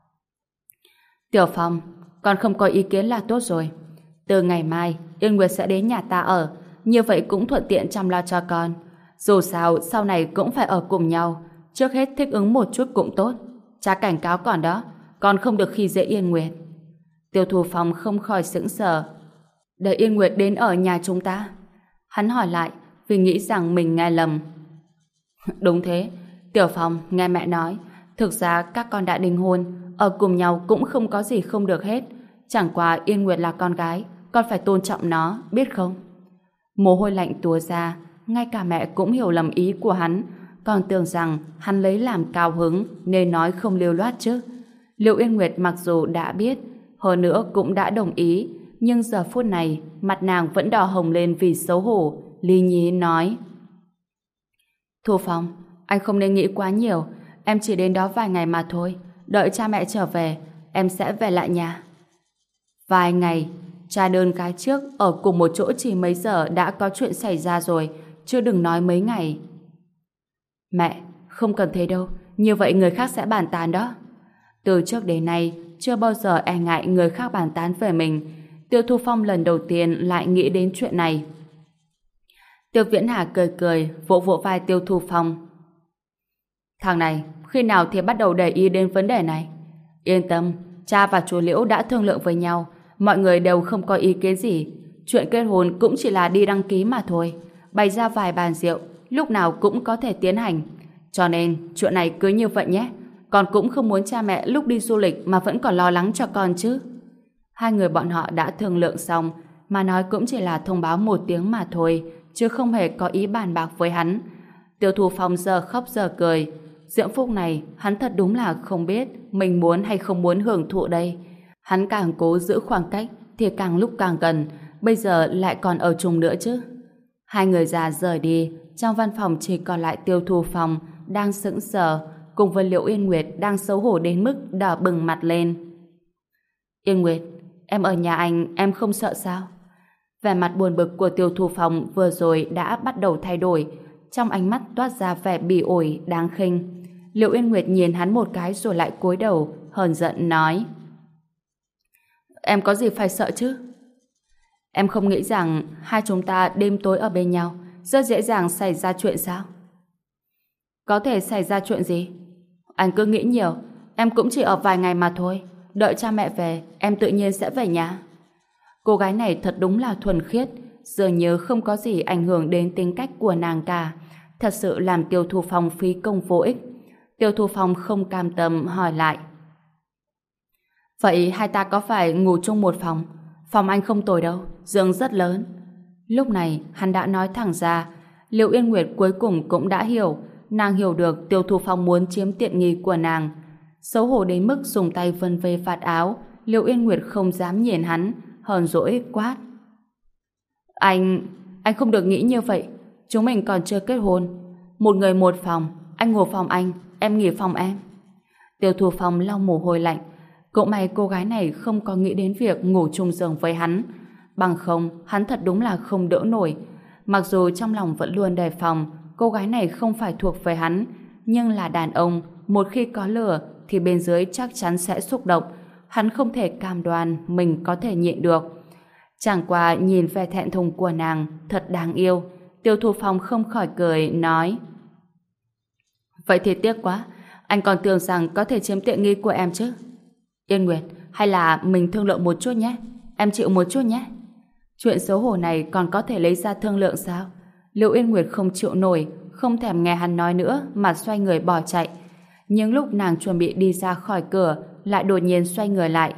Tiểu Phong, con không có ý kiến là tốt rồi. Từ ngày mai, Yên Nguyệt sẽ đến nhà ta ở, như vậy cũng thuận tiện chăm lo cho con. Dù sao, sau này cũng phải ở cùng nhau, trước hết thích ứng một chút cũng tốt. Cha cảnh cáo còn đó, con không được khi dễ Yên Nguyệt. Tiêu Thu Phong không khỏi sững sờ. Để Yên Nguyệt đến ở nhà chúng ta? Hắn hỏi lại, vì nghĩ rằng mình nghe lầm. Đúng thế, Tiểu Phong, nghe mẹ nói, thực ra các con đã đính hôn, ở cùng nhau cũng không có gì không được hết. Chẳng qua Yên Nguyệt là con gái, con phải tôn trọng nó, biết không? Mồ hôi lạnh túa ra, ngay cả mẹ cũng hiểu lầm ý của hắn, còn tưởng rằng hắn lấy làm cao hứng nên nói không lưu loát chứ. Liệu Yên Nguyệt mặc dù đã biết, hơn nữa cũng đã đồng ý, nhưng giờ phút này mặt nàng vẫn đỏ hồng lên vì xấu hổ. Lý nhí nói: Thu Phong, anh không nên nghĩ quá nhiều, em chỉ đến đó vài ngày mà thôi, đợi cha mẹ trở về em sẽ về lại nhà. Vài ngày? Cha đơn cái trước ở cùng một chỗ chỉ mấy giờ đã có chuyện xảy ra rồi, chứ đừng nói mấy ngày. Mẹ, không cần thế đâu, như vậy người khác sẽ bàn tán đó. Từ trước đến nay chưa bao giờ e ngại người khác bàn tán về mình. Tiêu Thu Phong lần đầu tiên lại nghĩ đến chuyện này. Tiêu Viễn Hà cười cười, vỗ vỗ vai Tiêu Thu Phong. Thằng này, khi nào thì bắt đầu để ý đến vấn đề này? Yên tâm, cha và chú Liễu đã thương lượng với nhau, mọi người đều không có ý kiến gì. chuyện kết hôn cũng chỉ là đi đăng ký mà thôi. Bày ra vài bàn rượu, lúc nào cũng có thể tiến hành. Cho nên, chuyện này cứ như vậy nhé. Con cũng không muốn cha mẹ lúc đi du lịch mà vẫn còn lo lắng cho con chứ. Hai người bọn họ đã thương lượng xong, mà nói cũng chỉ là thông báo một tiếng mà thôi, chứ không hề có ý bàn bạc với hắn. Tiêu Thu Phong giờ khóc giờ cười. Diễm phúc này, hắn thật đúng là không biết mình muốn hay không muốn hưởng thụ đây. Hắn càng cố giữ khoảng cách thì càng lúc càng gần, bây giờ lại còn ở chung nữa chứ. Hai người già rời đi, trong văn phòng chỉ còn lại Tiêu Thu Phong đang sững sờ, cùng với Liễu Yên Nguyệt đang xấu hổ đến mức đỏ bừng mặt lên. Yên Nguyệt, em ở nhà anh, em không sợ sao? Vẻ mặt buồn bực của Tiêu Thu Phong vừa rồi đã bắt đầu thay đổi, trong ánh mắt toát ra vẻ bỉ ổi, đáng khinh. Liễu Yên Nguyệt nhìn hắn một cái rồi lại cúi đầu, hờn giận nói: Em có gì phải sợ chứ? Em không nghĩ rằng hai chúng ta đêm tối ở bên nhau rất dễ dàng xảy ra chuyện sao? Có thể xảy ra chuyện gì? Anh cứ nghĩ nhiều, em cũng chỉ ở vài ngày mà thôi. Đợi cha mẹ về, em tự nhiên sẽ về nhà. Cô gái này thật đúng là thuần khiết, dường như không có gì ảnh hưởng đến tính cách của nàng cả. Thật sự làm Tiêu Thu Phong phí công vô ích. Tiêu Thu Phong không cam tâm hỏi lại: Vậy hai ta có phải ngủ chung một phòng? Phòng anh không tồi đâu, giường rất lớn. Lúc này hắn đã nói thẳng ra. Liễu Yên Nguyệt cuối cùng cũng đã hiểu. Nàng hiểu được Tiêu Thu Phong muốn chiếm tiện nghi của nàng. Xấu hổ đến mức dùng tay vân vê vạt áo, Liễu Yên Nguyệt không dám nhìn hắn, hờn dỗi quát: Anh không được nghĩ như vậy. Chúng mình còn chưa kết hôn. Một người một phòng, anh ngủ phòng anh, em nghỉ phòng em. Tiêu Thu Phong lau mồ hôi lạnh. Cậu may cô gái này không có nghĩ đến việc ngủ chung giường với hắn. Bằng không, hắn thật đúng là không đỡ nổi. Mặc dù trong lòng vẫn luôn đề phòng cô gái này không phải thuộc về hắn, nhưng là đàn ông, một khi có lửa thì bên dưới chắc chắn sẽ xúc động. Hắn không thể cam đoan mình có thể nhịn được. Chẳng qua nhìn vẻ thẹn thùng của nàng thật đáng yêu. Tiêu Thu Phong không khỏi cười nói: Vậy thì tiếc quá, anh còn tưởng rằng có thể chiếm tiện nghi của em chứ. Yên Nguyệt, hay là mình thương lượng một chút nhé, em chịu một chút nhé. Chuyện xấu hổ này còn có thể lấy ra thương lượng sao? Liễu Yên Nguyệt không chịu nổi, không thèm nghe hắn nói nữa mà xoay người bỏ chạy. Nhưng lúc nàng chuẩn bị đi ra khỏi cửa lại đột nhiên xoay người lại.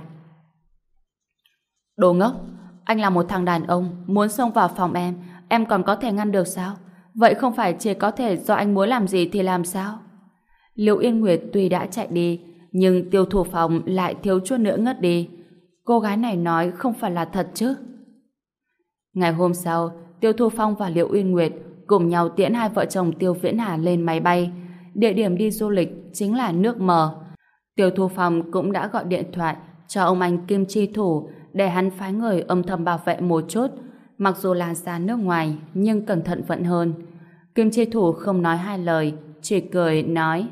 Đồ ngốc, anh là một thằng đàn ông muốn xông vào phòng em còn có thể ngăn được sao? Vậy không phải chỉ có thể do anh muốn làm gì thì làm sao? Liễu Yên Nguyệt tuy đã chạy đi, nhưng Tiêu Thu Phong lại thiếu chút nữa ngất đi. Cô gái này nói không phải là thật chứ? Ngày hôm sau, Tiêu Thu Phong và Liễu Yên Nguyệt cùng nhau tiễn hai vợ chồng Tiêu Viễn Hà lên máy bay. Địa điểm đi du lịch chính là nước Mờ. Tiêu Thu Phong cũng đã gọi điện thoại cho ông anh Kim Chi Thủ để hắn phái người âm thầm bảo vệ một chút. Mặc dù là ra nước ngoài, nhưng cẩn thận vẫn hơn. Kim Chi Thủ không nói hai lời, chỉ cười nói: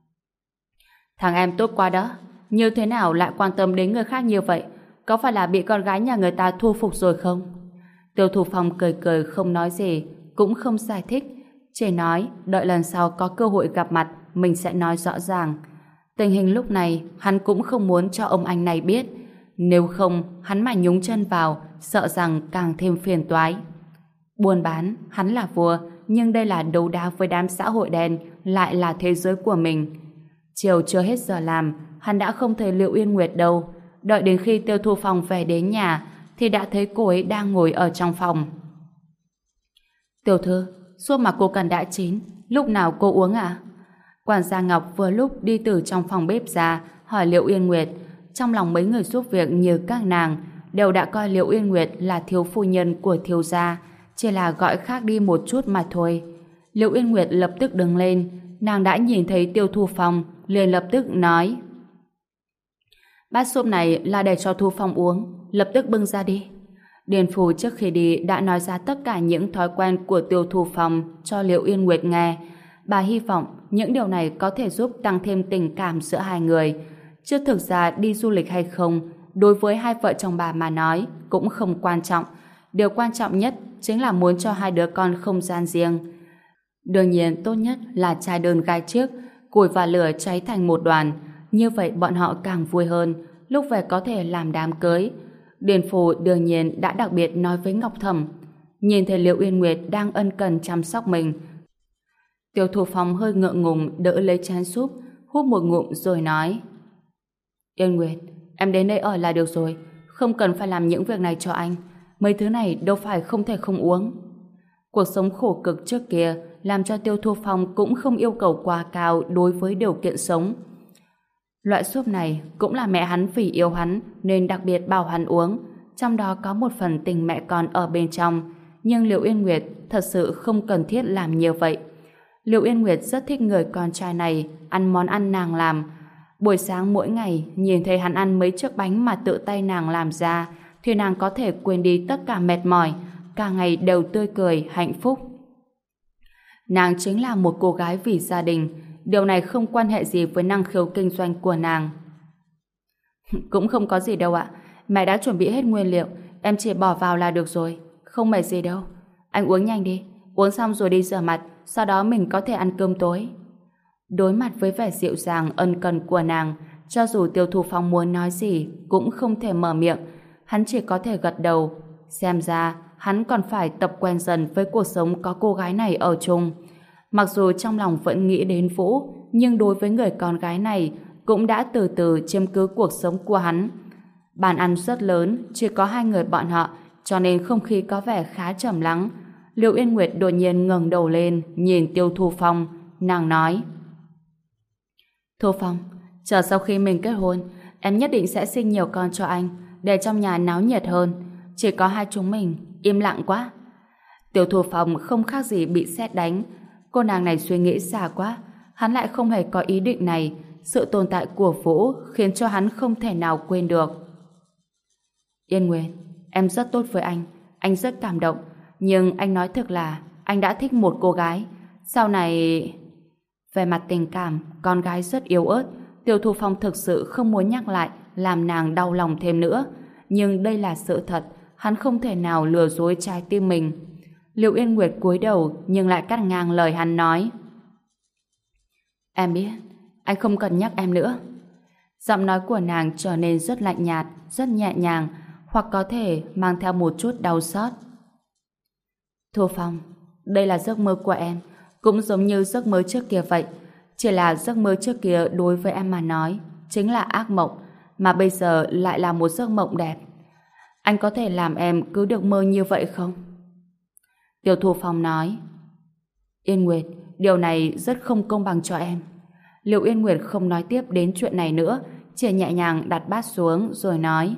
Thằng em tốt quá đó, như thế nào lại quan tâm đến người khác như vậy? Có phải là bị con gái nhà người ta thu phục rồi không? Tiêu Thu Phong cười cười không nói gì, cũng không giải thích, chỉ nói đợi lần sau có cơ hội gặp mặt mình sẽ nói rõ ràng. Tình hình lúc này hắn cũng không muốn cho ông anh này biết, nếu không hắn mà nhúng chân vào sợ rằng càng thêm phiền toái. Buôn bán, hắn là vua, nhưng đây là đấu đá với đám xã hội đen, lại là thế giới của mình. Chiều chưa hết giờ làm, hắn đã không thấy Liễu Yên Nguyệt đâu. Đợi đến khi Tiêu Thu Phong về đến nhà thì đã thấy cô ấy đang ngồi ở trong phòng. Tiểu thư, suốt mà cô cần đã chín, lúc nào cô uống ạ? Quản gia Ngọc vừa lúc đi từ trong phòng bếp ra hỏi Liễu Yên Nguyệt. Trong lòng mấy người giúp việc như các nàng đều đã coi Liễu Yên Nguyệt là thiếu phu nhân của thiếu gia, chỉ là gọi khác đi một chút mà thôi. Liễu Yên Nguyệt lập tức đứng lên, nàng đã nhìn thấy Tiêu Thu Phong liền lập tức nói: Bát súp này là để cho Thu Phong uống, lập tức bưng ra đi. Điền Phù trước khi đi đã nói ra tất cả những thói quen của Tiêu Thu Phong cho Liễu Yên Nguyệt nghe. Bà hy vọng những điều này có thể giúp tăng thêm tình cảm giữa hai người. Chứ thực ra đi du lịch hay không, đối với hai vợ chồng bà mà nói cũng không quan trọng. Điều quan trọng nhất chính là muốn cho hai đứa con không gian riêng. Đương nhiên tốt nhất là trai đơn gái chiếc, củi và lửa cháy thành một đoàn. Như vậy bọn họ càng vui hơn, lúc về có thể làm đám cưới. Điền Phù đương nhiên đã đặc biệt nói với Ngọc Thẩm. Nhìn thấy Liễu Uyên Nguyệt đang ân cần chăm sóc mình, Tiêu Thu Phong hơi ngượng ngùng đỡ lấy chén súp, húp một ngụm rồi nói: Yên Nguyệt, em đến đây ở là được rồi, không cần phải làm những việc này cho anh. Mấy thứ này đâu phải không thể không uống. Cuộc sống khổ cực trước kia làm cho Tiêu Thu Phong cũng không yêu cầu quá cao đối với điều kiện sống. Loại súp này cũng là mẹ hắn vì yêu hắn nên đặc biệt bảo hắn uống, trong đó có một phần tình mẹ con ở bên trong. Nhưng Liễu Yên Nguyệt thật sự không cần thiết làm như vậy. Liễu Yên Nguyệt rất thích người con trai này ăn món ăn nàng làm. Buổi sáng mỗi ngày nhìn thấy hắn ăn mấy chiếc bánh mà tự tay nàng làm ra thì nàng có thể quên đi tất cả mệt mỏi, cả ngày đều tươi cười, hạnh phúc. Nàng chính là một cô gái vì gia đình, điều này không quan hệ gì với năng khiếu kinh doanh của nàng. Cũng không có gì đâu ạ, mẹ đã chuẩn bị hết nguyên liệu, em chỉ bỏ vào là được rồi, không mệt gì đâu. Anh uống nhanh đi, uống xong rồi đi rửa mặt, sau đó mình có thể ăn cơm tối. Đối mặt với vẻ dịu dàng ân cần của nàng, cho dù Tiêu Thu Phong muốn nói gì cũng không thể mở miệng, hắn chỉ có thể gật đầu. Xem ra hắn còn phải tập quen dần với cuộc sống có cô gái này ở chung. Mặc dù trong lòng vẫn nghĩ đến Vũ, nhưng đối với người con gái này cũng đã từ từ chiếm cứ cuộc sống của hắn. Bàn ăn rất lớn, chỉ có hai người bọn họ, cho nên không khí có vẻ khá trầm lắng. Liễu Yên Nguyệt đột nhiên ngẩng đầu lên, nhìn Tiêu Thu Phong, nàng nói: Thu Phong, chờ sau khi mình kết hôn, em nhất định sẽ sinh nhiều con cho anh, để trong nhà náo nhiệt hơn. Chỉ có hai chúng mình, im lặng quá. Tiêu Thu Phong không khác gì bị sét đánh. Cô nàng này suy nghĩ xa quá, hắn lại không hề có ý định này. Sự tồn tại của Vũ khiến cho hắn không thể nào quên được. Yên Nguyệt, em rất tốt với anh rất cảm động. Nhưng anh nói thực là anh đã thích một cô gái. Sau này... Về mặt tình cảm, con gái rất yếu ớt. Tiêu Thu Phong thực sự không muốn nhắc lại, làm nàng đau lòng thêm nữa. Nhưng đây là sự thật, hắn không thể nào lừa dối trái tim mình. Liễu Yên Nguyệt cúi đầu nhưng lại cắt ngang lời hắn nói: Em biết, anh không cần nhắc em nữa. Giọng nói của nàng trở nên rất lạnh nhạt, rất nhẹ nhàng, hoặc có thể mang theo một chút đau xót. Thu Phong, đây là giấc mơ của em, cũng giống như giấc mơ trước kia vậy. Chỉ là giấc mơ trước kia đối với em mà nói chính là ác mộng, mà bây giờ lại là một giấc mộng đẹp. Anh có thể làm em cứ được mơ như vậy không? Tiêu Thu Phong nói: Yên Nguyệt, điều này rất không công bằng cho em. Liễu Yên Nguyệt không nói tiếp đến chuyện này nữa, chỉ nhẹ nhàng đặt bát xuống rồi nói: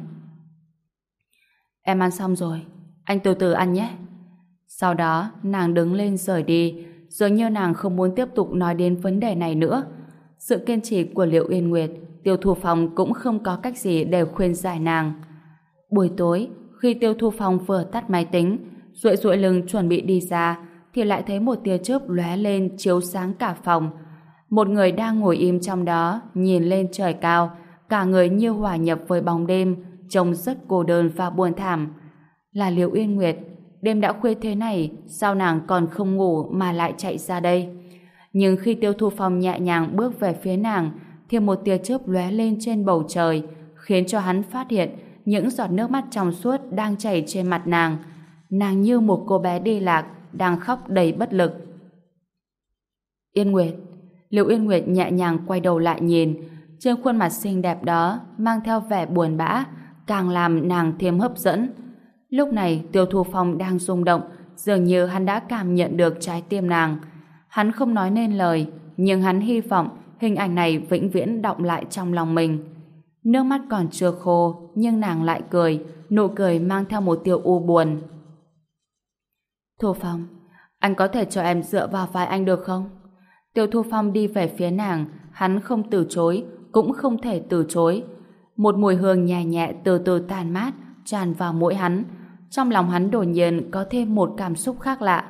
Em ăn xong rồi, anh từ từ ăn nhé. Sau đó nàng đứng lên rời đi, dường như nàng không muốn tiếp tục nói đến vấn đề này nữa. Sự kiên trì của Liễu Yên Nguyệt, Tiêu Thu Phong cũng không có cách gì để khuyên giải nàng. Buổi tối, khi Tiêu Thu Phong vừa tắt máy tính, duỗi duỗi lưng chuẩn bị đi ra, thì lại thấy một tia chớp lóe lên chiếu sáng cả phòng. Một người đang ngồi im trong đó, nhìn lên trời cao, cả người như hòa nhập với bóng đêm, trông rất cô đơn và buồn thảm. Là Liễu Yên Nguyệt. Đêm đã khuya thế này, sao nàng còn không ngủ mà lại chạy ra đây? Nhưng khi Tiêu Thu Phong nhẹ nhàng bước về phía nàng, thì một tia chớp lóe lên trên bầu trời, khiến cho hắn phát hiện những giọt nước mắt trong suốt đang chảy trên mặt nàng. Nàng như một cô bé đi lạc, đang khóc đầy bất lực. Yên Nguyệt. Liễu Yên Nguyệt nhẹ nhàng quay đầu lại nhìn, trên khuôn mặt xinh đẹp đó mang theo vẻ buồn bã, càng làm nàng thêm hấp dẫn. Lúc này Tiêu Thu Phong đang rung động, dường như hắn đã cảm nhận được trái tim nàng. Hắn không nói nên lời, nhưng hắn hy vọng hình ảnh này vĩnh viễn đọng lại trong lòng mình. Nước mắt còn chưa khô, nhưng nàng lại cười, nụ cười mang theo một tia u buồn. Thu Phong, anh có thể cho em dựa vào vai anh được không? Tiêu Thu Phong đi về phía nàng, hắn không từ chối, cũng không thể từ chối. Một mùi hương nhẹ nhẹ từ từ tàn mát, tràn vào mũi hắn. Trong lòng hắn đột nhiên có thêm một cảm xúc khác lạ.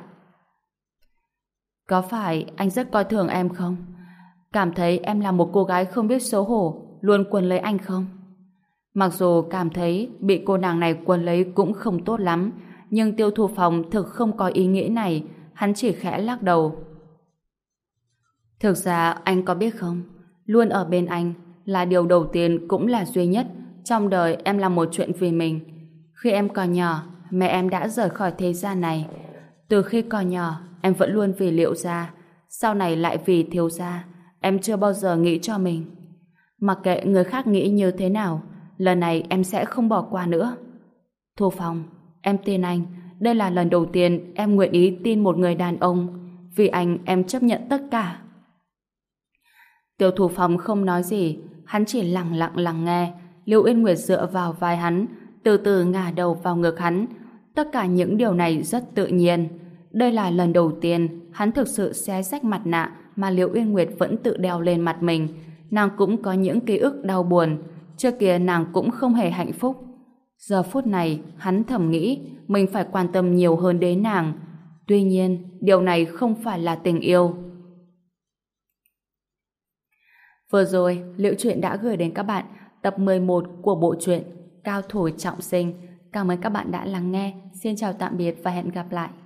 Có phải anh rất coi thường em không? Cảm thấy em là một cô gái không biết xấu hổ, luôn quấn lấy anh không? Mặc dù cảm thấy bị cô nàng này quấn lấy cũng không tốt lắm, nhưng Tiêu Thu Phong thực không có ý nghĩ này, hắn chỉ khẽ lắc đầu. Thực ra anh có biết không, luôn ở bên anh là điều đầu tiên cũng là duy nhất trong đời em làm một chuyện vì mình. Khi em còn nhỏ, mẹ em đã rời khỏi thế gian này. Từ khi còn nhỏ, em vẫn luôn vì Liệu gia, sau này lại vì Thiếu gia. Em chưa bao giờ nghĩ cho mình. Mặc kệ người khác nghĩ như thế nào, lần này em sẽ không bỏ qua nữa. Thu Phong, em tin anh. Đây là lần đầu tiên em nguyện ý tin một người đàn ông. Vì anh em chấp nhận tất cả. Tiêu Thu Phong không nói gì, hắn chỉ lặng lặng lắng nghe. Lưu Uyên Nguyệt dựa vào vai hắn, từ từ ngả đầu vào ngực hắn. Tất cả những điều này rất tự nhiên. Đây là lần đầu tiên hắn thực sự xé rách mặt nạ mà Lưu Uyên Nguyệt vẫn tự đeo lên mặt mình. Nàng cũng có những ký ức đau buồn. Trước kia nàng cũng không hề hạnh phúc. Giờ phút này, hắn thầm nghĩ mình phải quan tâm nhiều hơn đến nàng. Tuy nhiên, điều này không phải là tình yêu. Vừa rồi, Liễu Chuyện đã gửi đến các bạn tập 11 của bộ truyện Cao Thủ Trọng Sinh. Cảm ơn các bạn đã lắng nghe. Xin chào tạm biệt và hẹn gặp lại.